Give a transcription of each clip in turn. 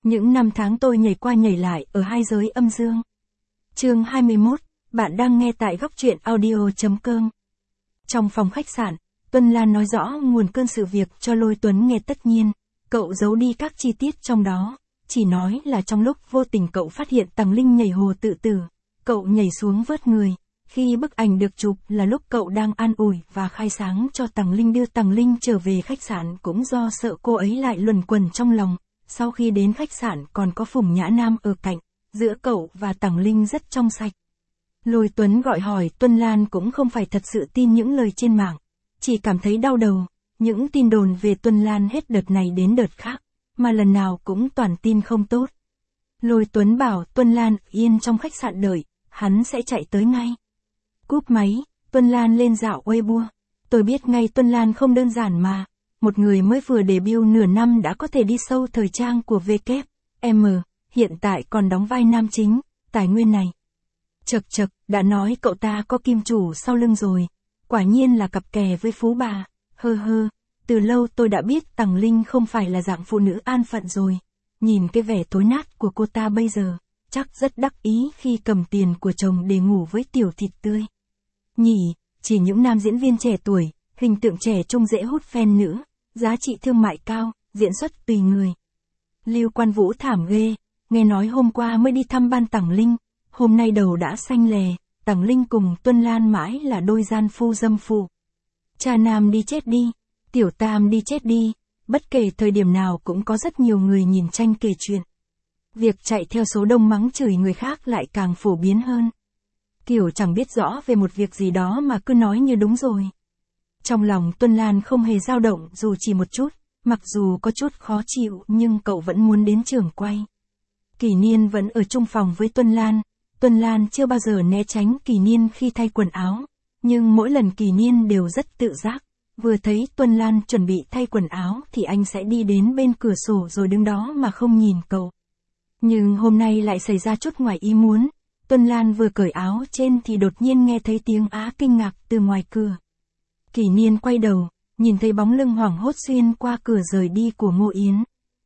Những năm tháng tôi nhảy qua nhảy lại ở hai giới âm dương. Chương 21, bạn đang nghe tại góc truyện audio.com. Trong phòng khách sạn, Tuân Lan nói rõ nguồn cơn sự việc cho Lôi Tuấn nghe. Tất nhiên, cậu giấu đi các chi tiết trong đó, chỉ nói là trong lúc vô tình cậu phát hiện Tằng Linh nhảy hồ tự tử, cậu nhảy xuống vớt người. Khi bức ảnh được chụp là lúc cậu đang an ủi và khai sáng cho Tằng Linh, đưa Tằng Linh trở về khách sạn cũng do sợ cô ấy lại luẩn quẩn trong lòng. Sau khi đến khách sạn còn có Phùng Nhã Nam ở cạnh, giữa cậu và Tằng Linh rất trong sạch. Lôi Tuấn gọi hỏi Tuân Lan cũng không phải thật sự tin những lời trên mạng, chỉ cảm thấy đau đầu, những tin đồn về Tuân Lan hết đợt này đến đợt khác, mà lần nào cũng toàn tin không tốt. Lôi Tuấn bảo Tuân Lan yên trong khách sạn đợi, hắn sẽ chạy tới ngay. Cúp máy, Tuân Lan lên dạo Weibo. Tôi biết ngay Tuân Lan không đơn giản mà. Một người mới vừa debut nửa năm đã có thể đi sâu thời trang của WM, hiện tại còn đóng vai nam chính, tài nguyên này. Chật chật, đã nói cậu ta có kim chủ sau lưng rồi, quả nhiên là cặp kè với phú bà, từ lâu tôi đã biết Tằng Linh không phải là dạng phụ nữ an phận rồi, nhìn cái vẻ thối nát của cô ta bây giờ, chắc rất đắc ý khi cầm tiền của chồng để ngủ với tiểu thịt tươi. Nhỉ, chỉ những nam diễn viên trẻ tuổi, hình tượng trẻ trung dễ hút fan nữ, giá trị thương mại cao, diễn xuất tùy người. Lưu Quan Vũ thảm ghê, nghe nói hôm qua mới đi thăm ban Tằng Linh, hôm nay đầu đã xanh lè, Tằng Linh cùng Tuân Lan mãi là đôi gian phu dâm phụ. Cha Nam đi chết đi, Tiểu Tam đi chết đi, bất kể thời điểm nào cũng có rất nhiều người nhìn tranh kể chuyện. Việc chạy theo số đông mắng chửi người khác lại càng phổ biến hơn. Kiểu chẳng biết rõ về một việc gì đó mà cứ nói như đúng rồi. Trong lòng Tuân Lan không hề dao động dù chỉ một chút, mặc dù có chút khó chịu nhưng cậu vẫn muốn đến trường quay. Kỷ Niên vẫn ở chung phòng với Tuân Lan chưa bao giờ né tránh Kỷ Niên khi thay quần áo, nhưng mỗi lần Kỷ Niên đều rất tự giác, vừa thấy Tuân Lan chuẩn bị thay quần áo thì anh sẽ đi đến bên cửa sổ rồi đứng đó mà không nhìn cậu. Nhưng hôm nay lại xảy ra chút ngoài ý muốn, Tuân Lan vừa cởi áo trên thì đột nhiên nghe thấy tiếng á kinh ngạc từ ngoài cửa. Kỷ Niên quay đầu, nhìn thấy bóng lưng hoảng hốt xuyên qua cửa rời đi của Ngô Yến.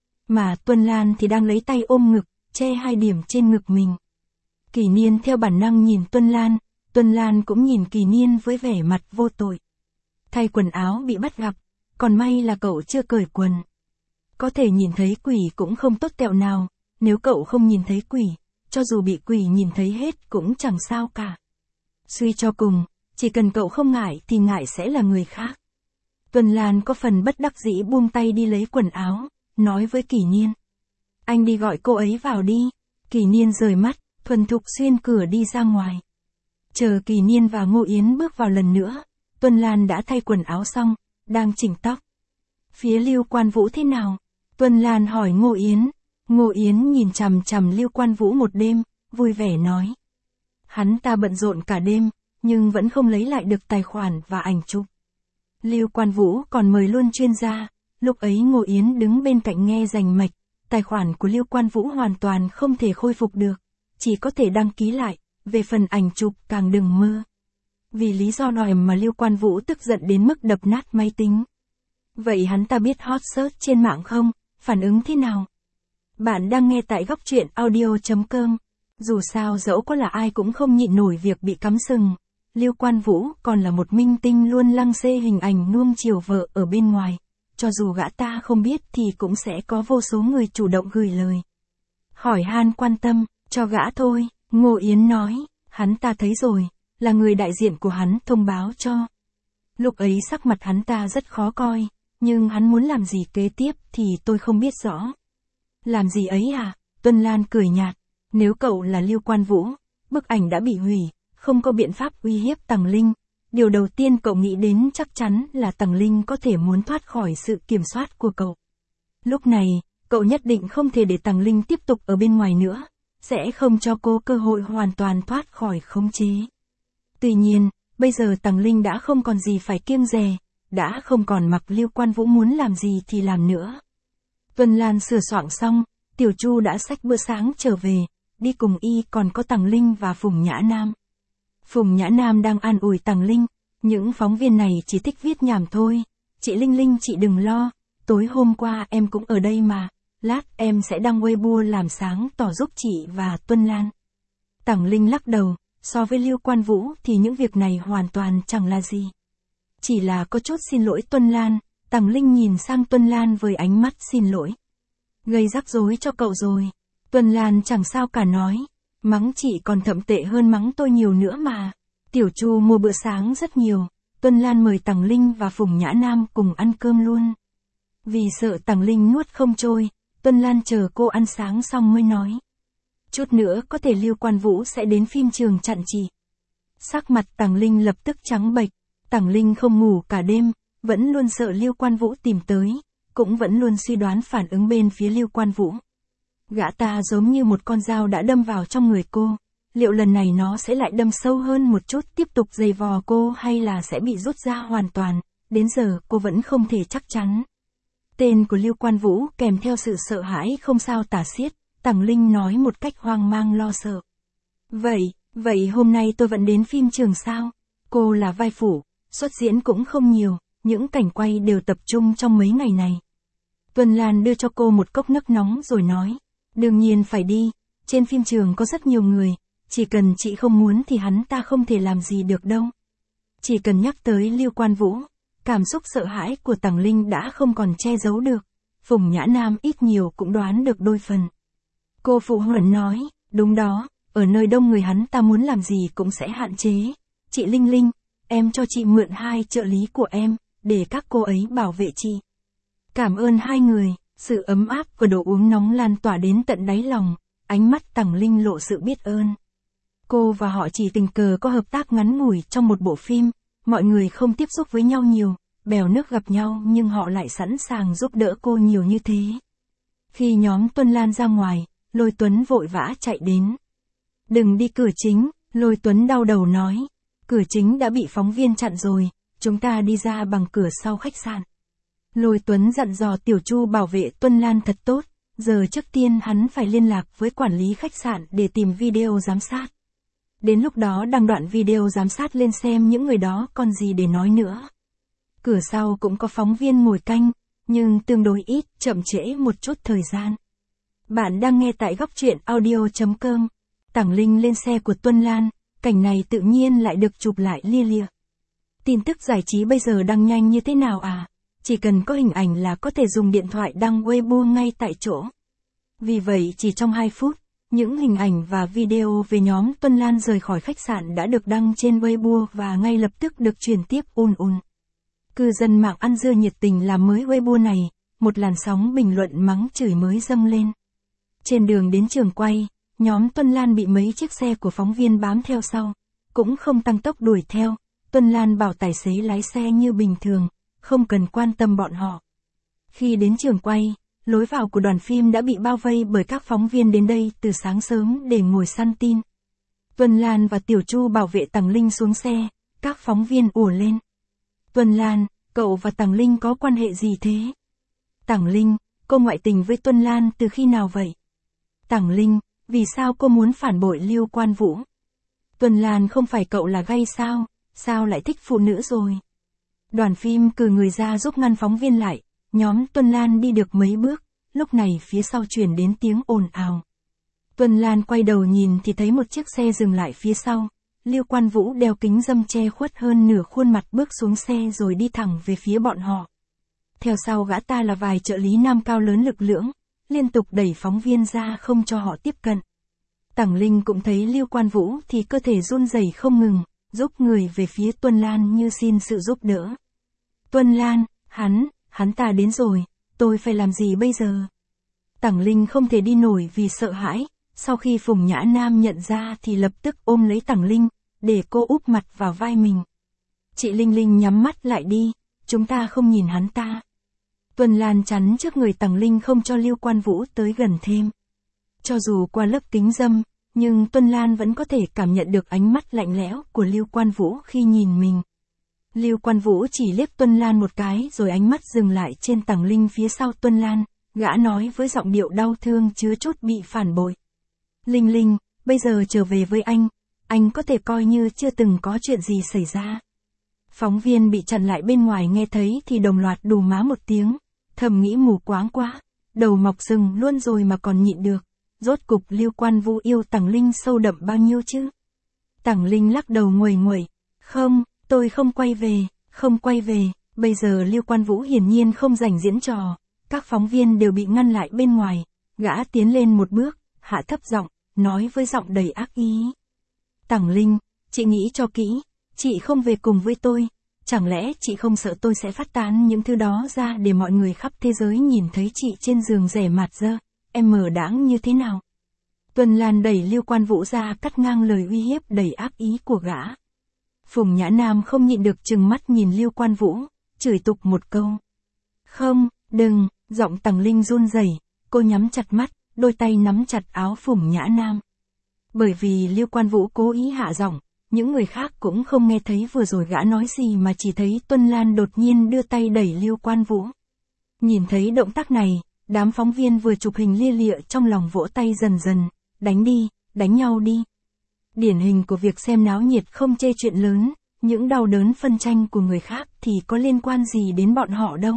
Mà Tuân Lan thì đang lấy tay ôm ngực, che hai điểm trên ngực mình. Kỷ Niên theo bản năng nhìn Tuân Lan cũng nhìn Kỷ Niên với vẻ mặt vô tội. Thay quần áo bị bắt gặp, còn may là cậu chưa cởi quần. Có thể nhìn thấy quỷ cũng không tốt tẹo nào, nếu cậu không nhìn thấy quỷ, cho dù bị quỷ nhìn thấy hết cũng chẳng sao cả. Suy cho cùng, chỉ cần cậu không ngại thì ngại sẽ là người khác. Tuân Lan có phần bất đắc dĩ buông tay đi lấy quần áo, nói với Kỷ Niên. Anh đi gọi cô ấy vào đi. Kỷ Niên rời mắt, thuần thục xuyên cửa đi ra ngoài. Chờ Kỷ Niên và Ngô Yến bước vào lần nữa, Tuân Lan đã thay quần áo xong, đang chỉnh tóc. Phía Lưu Quan Vũ thế nào? Tuân Lan hỏi Ngô Yến. Ngô Yến nhìn chằm chằm Lưu Quan Vũ một đêm, vui vẻ nói. Hắn ta bận rộn cả đêm, nhưng vẫn không lấy lại được tài khoản và ảnh chụp. Lưu Quan Vũ còn mời luôn chuyên gia, lúc ấy Ngô Yến đứng bên cạnh nghe rành mạch, tài khoản của Lưu Quan Vũ hoàn toàn không thể khôi phục được, chỉ có thể đăng ký lại, về phần ảnh chụp càng đừng mơ. Vì lý do này mà Lưu Quan Vũ tức giận đến mức đập nát máy tính. Vậy hắn ta biết hot search trên mạng không, phản ứng thế nào? Bạn đang nghe tại góc truyện audio.com. Dù sao dẫu có là ai cũng không nhịn nổi việc bị cắm sừng. Lưu Quan Vũ còn là một minh tinh luôn lăng xê hình ảnh nuông chiều vợ ở bên ngoài. Cho dù gã ta không biết thì cũng sẽ có vô số người chủ động gửi lời hỏi han quan tâm, cho gã thôi. Ngô Yến nói, hắn ta thấy rồi, là người đại diện của hắn thông báo cho. Lúc ấy sắc mặt hắn ta rất khó coi, nhưng hắn muốn làm gì kế tiếp thì tôi không biết rõ. Làm gì ấy à? Tuân Lan cười nhạt, nếu cậu là Lưu Quan Vũ, bức ảnh đã bị hủy, không có biện pháp uy hiếp Tằng Linh. Điều đầu tiên cậu nghĩ đến chắc chắn là Tằng Linh có thể muốn thoát khỏi sự kiểm soát của cậu. Lúc này, cậu nhất định không thể để Tằng Linh tiếp tục ở bên ngoài nữa, sẽ không cho cô cơ hội hoàn toàn thoát khỏi khống chế. Tuy nhiên, bây giờ Tằng Linh đã không còn gì phải kiêng dè, đã không còn mặc Lưu Quan Vũ muốn làm gì thì làm nữa. Tuân Lan sửa soạn xong, Tiểu Chu đã xách bữa sáng trở về, đi cùng y còn có Tằng Linh và Phùng Nhã Nam. Phùng Nhã Nam đang an ủi Tằng Linh, những phóng viên này chỉ thích viết nhảm thôi, chị Linh Linh chị đừng lo, tối hôm qua em cũng ở đây mà, lát em sẽ đăng Weibo làm sáng tỏ giúp chị và Tuân Lan. Tằng Linh lắc đầu, so với Lưu Quan Vũ thì những việc này hoàn toàn chẳng là gì. Chỉ là có chút xin lỗi Tuân Lan, Tằng Linh nhìn sang Tuân Lan với ánh mắt xin lỗi. Gây rắc rối cho cậu rồi. Tuân Lan chẳng sao cả nói, mắng chị còn thậm tệ hơn mắng tôi nhiều nữa mà. Tiểu Chu mua bữa sáng rất nhiều, Tuân Lan mời Tằng Linh và Phùng Nhã Nam cùng ăn cơm luôn. Vì sợ Tằng Linh nuốt không trôi, Tuân Lan chờ cô ăn sáng xong mới nói. Chút nữa có thể Lưu Quan Vũ sẽ đến phim trường chặn chị. Sắc mặt Tằng Linh lập tức trắng bệch, Tằng Linh không ngủ cả đêm, vẫn luôn sợ Lưu Quan Vũ tìm tới, cũng vẫn luôn suy đoán phản ứng bên phía Lưu Quan Vũ. Gã ta giống như một con dao đã đâm vào trong người cô, liệu lần này nó sẽ lại đâm sâu hơn một chút tiếp tục giày vò cô hay là sẽ bị rút ra hoàn toàn, đến giờ cô vẫn không thể chắc chắn. Tên của Lưu Quan Vũ kèm theo sự sợ hãi không sao tả xiết, Tằng Linh nói một cách hoang mang lo sợ. Vậy hôm nay tôi vẫn đến phim trường sao? Cô là vai phụ, xuất diễn cũng không nhiều, những cảnh quay đều tập trung trong mấy ngày này. Tuân Lan đưa cho cô một cốc nước nóng rồi nói, đương nhiên phải đi, trên phim trường có rất nhiều người, chỉ cần chị không muốn thì hắn ta không thể làm gì được đâu. Chỉ cần nhắc tới Lưu Quan Vũ, cảm xúc sợ hãi của Tằng Linh đã không còn che giấu được, Phùng Nhã Nam ít nhiều cũng đoán được đôi phần. Cô phụ họa nói, đúng đó, ở nơi đông người hắn ta muốn làm gì cũng sẽ hạn chế. Chị Linh Linh, em cho chị mượn 2 trợ lý của em, để các cô ấy bảo vệ chị. Cảm ơn hai người, sự ấm áp và đồ uống nóng lan tỏa đến tận đáy lòng, ánh mắt Tằng Linh lộ sự biết ơn. Cô và họ chỉ tình cờ có hợp tác ngắn ngủi trong một bộ phim, mọi người không tiếp xúc với nhau nhiều, bèo nước gặp nhau nhưng họ lại sẵn sàng giúp đỡ cô nhiều như thế. Khi nhóm Tuân Lan ra ngoài, Lôi Tuấn vội vã chạy đến. Đừng đi cửa chính, Lôi Tuấn đau đầu nói. Cửa chính đã bị phóng viên chặn rồi, chúng ta đi ra bằng cửa sau khách sạn. Lôi Tuấn dặn dò Tiểu Chu bảo vệ Tuân Lan thật tốt, giờ trước tiên hắn phải liên lạc với quản lý khách sạn để tìm video giám sát. Đến lúc đó đăng đoạn video giám sát lên xem những người đó còn gì để nói nữa. Cửa sau cũng có phóng viên ngồi canh, nhưng tương đối ít, chậm trễ một chút thời gian. Bạn đang nghe tại góc truyện audio.com. Tằng Linh lên xe của Tuân Lan, cảnh này tự nhiên lại được chụp lại lia lịa. Tin tức giải trí bây giờ đăng nhanh như thế nào à? Chỉ cần có hình ảnh là có thể dùng điện thoại đăng Weibo ngay tại chỗ. Vì vậy chỉ trong 2 phút, những hình ảnh và video về nhóm Tuân Lan rời khỏi khách sạn đã được đăng trên Weibo và ngay lập tức được truyền tiếp ùn ùn. Cư dân mạng ăn dưa nhiệt tình làm mới Weibo này, một làn sóng bình luận mắng chửi mới dâng lên. Trên đường đến trường quay, nhóm Tuân Lan bị mấy chiếc xe của phóng viên bám theo sau, cũng không tăng tốc đuổi theo, Tuân Lan bảo tài xế lái xe như bình thường, không cần quan tâm bọn họ. Khi đến trường quay, lối vào của đoàn phim đã bị bao vây bởi các phóng viên đến đây từ sáng sớm để ngồi săn tin. Tuân Lan và Tiểu Chu bảo vệ Tằng Linh xuống xe, các phóng viên ùa lên. Tuân Lan, cậu và Tằng Linh có quan hệ gì thế? Tằng Linh, cô ngoại tình với Tuân Lan từ khi nào vậy? Tằng Linh, vì sao cô muốn phản bội Lưu Quan Vũ? Tuân Lan, không phải cậu là gay sao? Sao lại thích phụ nữ rồi? Đoàn phim cử người ra giúp ngăn phóng viên lại, nhóm Tuân Lan đi được mấy bước, lúc này phía sau truyền đến tiếng ồn ào. Tuân Lan quay đầu nhìn thì thấy một chiếc xe dừng lại phía sau, Lưu Quan Vũ đeo kính râm che khuất hơn nửa khuôn mặt bước xuống xe rồi đi thẳng về phía bọn họ. Theo sau gã ta là vài trợ lý nam cao lớn lực lưỡng, liên tục đẩy phóng viên ra không cho họ tiếp cận. Tằng Linh cũng thấy Lưu Quan Vũ thì cơ thể run rẩy không ngừng, giúp người về phía Tuân Lan như xin sự giúp đỡ. Tuân Lan, hắn ta đến rồi, tôi phải làm gì bây giờ? Tằng Linh không thể đi nổi vì sợ hãi, sau khi Phùng Nhã Nam nhận ra thì lập tức ôm lấy Tằng Linh, để cô úp mặt vào vai mình. Chị Linh Linh nhắm mắt lại đi, chúng ta không nhìn hắn ta. Tuân Lan chắn trước người Tằng Linh không cho Lưu Quan Vũ tới gần thêm. Cho dù qua lớp kính râm, nhưng Tuân Lan vẫn có thể cảm nhận được ánh mắt lạnh lẽo của Lưu Quan Vũ khi nhìn mình. Lưu Quan Vũ chỉ liếc Tuân Lan một cái rồi ánh mắt dừng lại trên Tằng Linh phía sau Tuân Lan, gã nói với giọng điệu đau thương chứa chút bị phản bội. Linh Linh, bây giờ trở về với anh có thể coi như chưa từng có chuyện gì xảy ra. Phóng viên bị chặn lại bên ngoài nghe thấy thì đồng loạt đù má một tiếng, thầm nghĩ mù quáng quá, đầu mọc sừng luôn rồi mà còn nhịn được. Rốt cục Lưu Quan Vũ yêu Tằng Linh sâu đậm bao nhiêu chứ? Tằng Linh lắc đầu nguầy nguậy. Không, tôi không quay về, không quay về. Bây giờ Lưu Quan Vũ hiển nhiên không rảnh diễn trò. Các phóng viên đều bị ngăn lại bên ngoài. Gã tiến lên một bước, hạ thấp giọng, nói với giọng đầy ác ý. Tằng Linh, chị nghĩ cho kỹ, chị không về cùng với tôi. Chẳng lẽ chị không sợ tôi sẽ phát tán những thứ đó ra để mọi người khắp thế giới nhìn thấy chị trên giường rẻ mạt dơ, em mờ đáng như thế nào? Tuần Lan đẩy Lưu Quan Vũ ra cắt ngang lời uy hiếp đầy ác ý của gã. Phùng Nhã Nam không nhịn được trừng mắt nhìn Lưu Quan Vũ, chửi tục một câu. Không, đừng, giọng Tằng Linh run rẩy, cô nhắm chặt mắt, đôi tay nắm chặt áo Phùng Nhã Nam. Bởi vì Lưu Quan Vũ cố ý hạ giọng, những người khác cũng không nghe thấy vừa rồi gã nói gì mà chỉ thấy Tuân Lan đột nhiên đưa tay đẩy Lưu Quan Vũ. Nhìn thấy động tác này, đám phóng viên vừa chụp hình lia lịa trong lòng vỗ tay dần dần, đánh đi, đánh nhau đi. Điển hình của việc xem náo nhiệt không chê chuyện lớn, những đau đớn phân tranh của người khác thì có liên quan gì đến bọn họ đâu.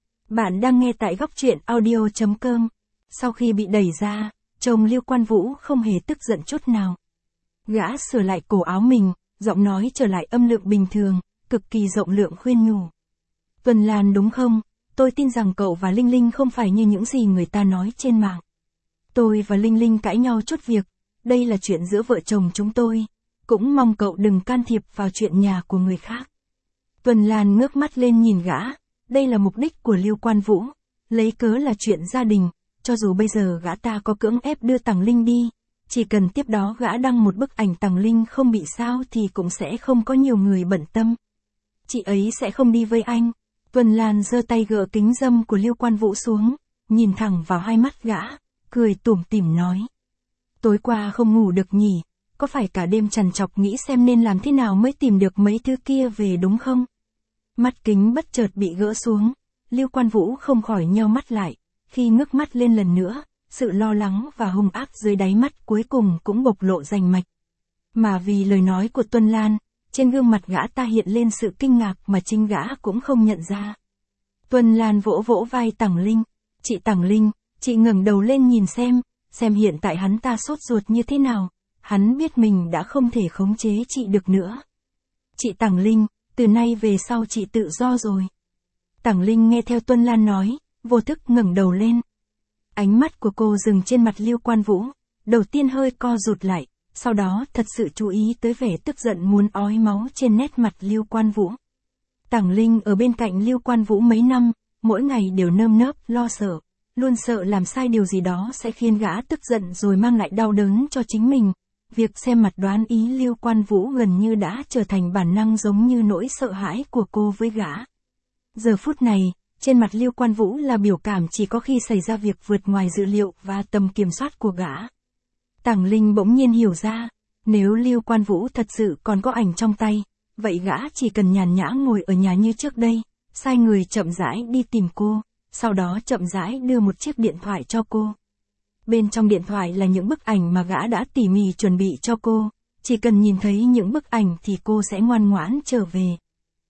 Bạn đang nghe tại góc truyện audio.com. Sau khi bị đẩy ra, chồng Lưu Quan Vũ không hề tức giận chút nào. Gã sửa lại cổ áo mình, giọng nói trở lại âm lượng bình thường, cực kỳ rộng lượng khuyên nhủ. Tuần Lan đúng không? Tôi tin rằng cậu và Linh Linh không phải như những gì người ta nói trên mạng. Tôi và Linh Linh cãi nhau chút việc, đây là chuyện giữa vợ chồng chúng tôi, cũng mong cậu đừng can thiệp vào chuyện nhà của người khác. Tuần Lan ngước mắt lên nhìn gã, đây là mục đích của Lưu Quan Vũ, lấy cớ là chuyện gia đình, cho dù bây giờ gã ta có cưỡng ép đưa Tằng Linh đi, chỉ cần tiếp đó gã đăng một bức ảnh Tằng Linh không bị sao thì cũng sẽ không có nhiều người bận tâm. Chị ấy sẽ không đi với anh. Tuần Lan giơ tay gỡ kính râm của Lưu Quan Vũ xuống, nhìn thẳng vào hai mắt gã, cười tủm tỉm nói. Tối qua không ngủ được nhỉ, có phải cả đêm trằn trọc nghĩ xem nên làm thế nào mới tìm được mấy thứ kia về đúng không? Mắt kính bất chợt bị gỡ xuống, Lưu Quan Vũ không khỏi nheo mắt lại, khi ngước mắt lên lần nữa, sự lo lắng và hung ác dưới đáy mắt cuối cùng cũng bộc lộ rành mạch. Mà vì lời nói của Tuân Lan, trên gương mặt gã ta hiện lên sự kinh ngạc mà chính gã cũng không nhận ra. Tuân Lan vỗ vỗ vai Tằng Linh, chị Tằng Linh, chị ngẩng đầu lên nhìn xem hiện tại hắn ta sốt ruột như thế nào, hắn biết mình đã không thể khống chế chị được nữa. Chị Tằng Linh, từ nay về sau chị tự do rồi. Tằng Linh nghe theo Tuân Lan nói, vô thức ngẩng đầu lên. Ánh mắt của cô dừng trên mặt Lưu Quan Vũ, đầu tiên hơi co rụt lại, sau đó thật sự chú ý tới vẻ tức giận muốn ói máu trên nét mặt Lưu Quan Vũ. Tằng Linh ở bên cạnh Lưu Quan Vũ mấy năm, mỗi ngày đều nơm nớp lo sợ, luôn sợ làm sai điều gì đó sẽ khiến gã tức giận rồi mang lại đau đớn cho chính mình. Việc xem mặt đoán ý Lưu Quan Vũ gần như đã trở thành bản năng giống như nỗi sợ hãi của cô với gã. Giờ phút này, trên mặt Lưu Quan Vũ là biểu cảm chỉ có khi xảy ra việc vượt ngoài dự liệu và tầm kiểm soát của gã. Tằng Linh bỗng nhiên hiểu ra, nếu Lưu Quan Vũ thật sự còn có ảnh trong tay, vậy gã chỉ cần nhàn nhã ngồi ở nhà như trước đây, sai người chậm rãi đi tìm cô, sau đó chậm rãi đưa một chiếc điện thoại cho cô. Bên trong điện thoại là những bức ảnh mà gã đã tỉ mỉ chuẩn bị cho cô, chỉ cần nhìn thấy những bức ảnh thì cô sẽ ngoan ngoãn trở về.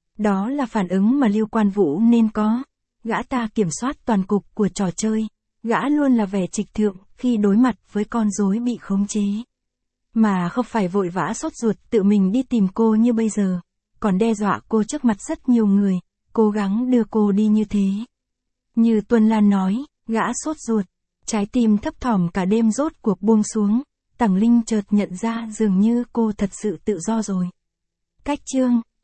Đó là phản ứng mà Lưu Quan Vũ nên có. Gã ta kiểm soát toàn cục của trò chơi, gã luôn là vẻ trịch thượng khi đối mặt với con rối bị khống chế. Mà không phải vội vã sốt ruột tự mình đi tìm cô như bây giờ, còn đe dọa cô trước mặt rất nhiều người, cố gắng đưa cô đi như thế. Như Tuân Lan nói, gã sốt ruột, trái tim thấp thỏm cả đêm rốt cuộc buông xuống, Tằng Linh chợt nhận ra dường như cô thật sự tự do rồi. Cách chương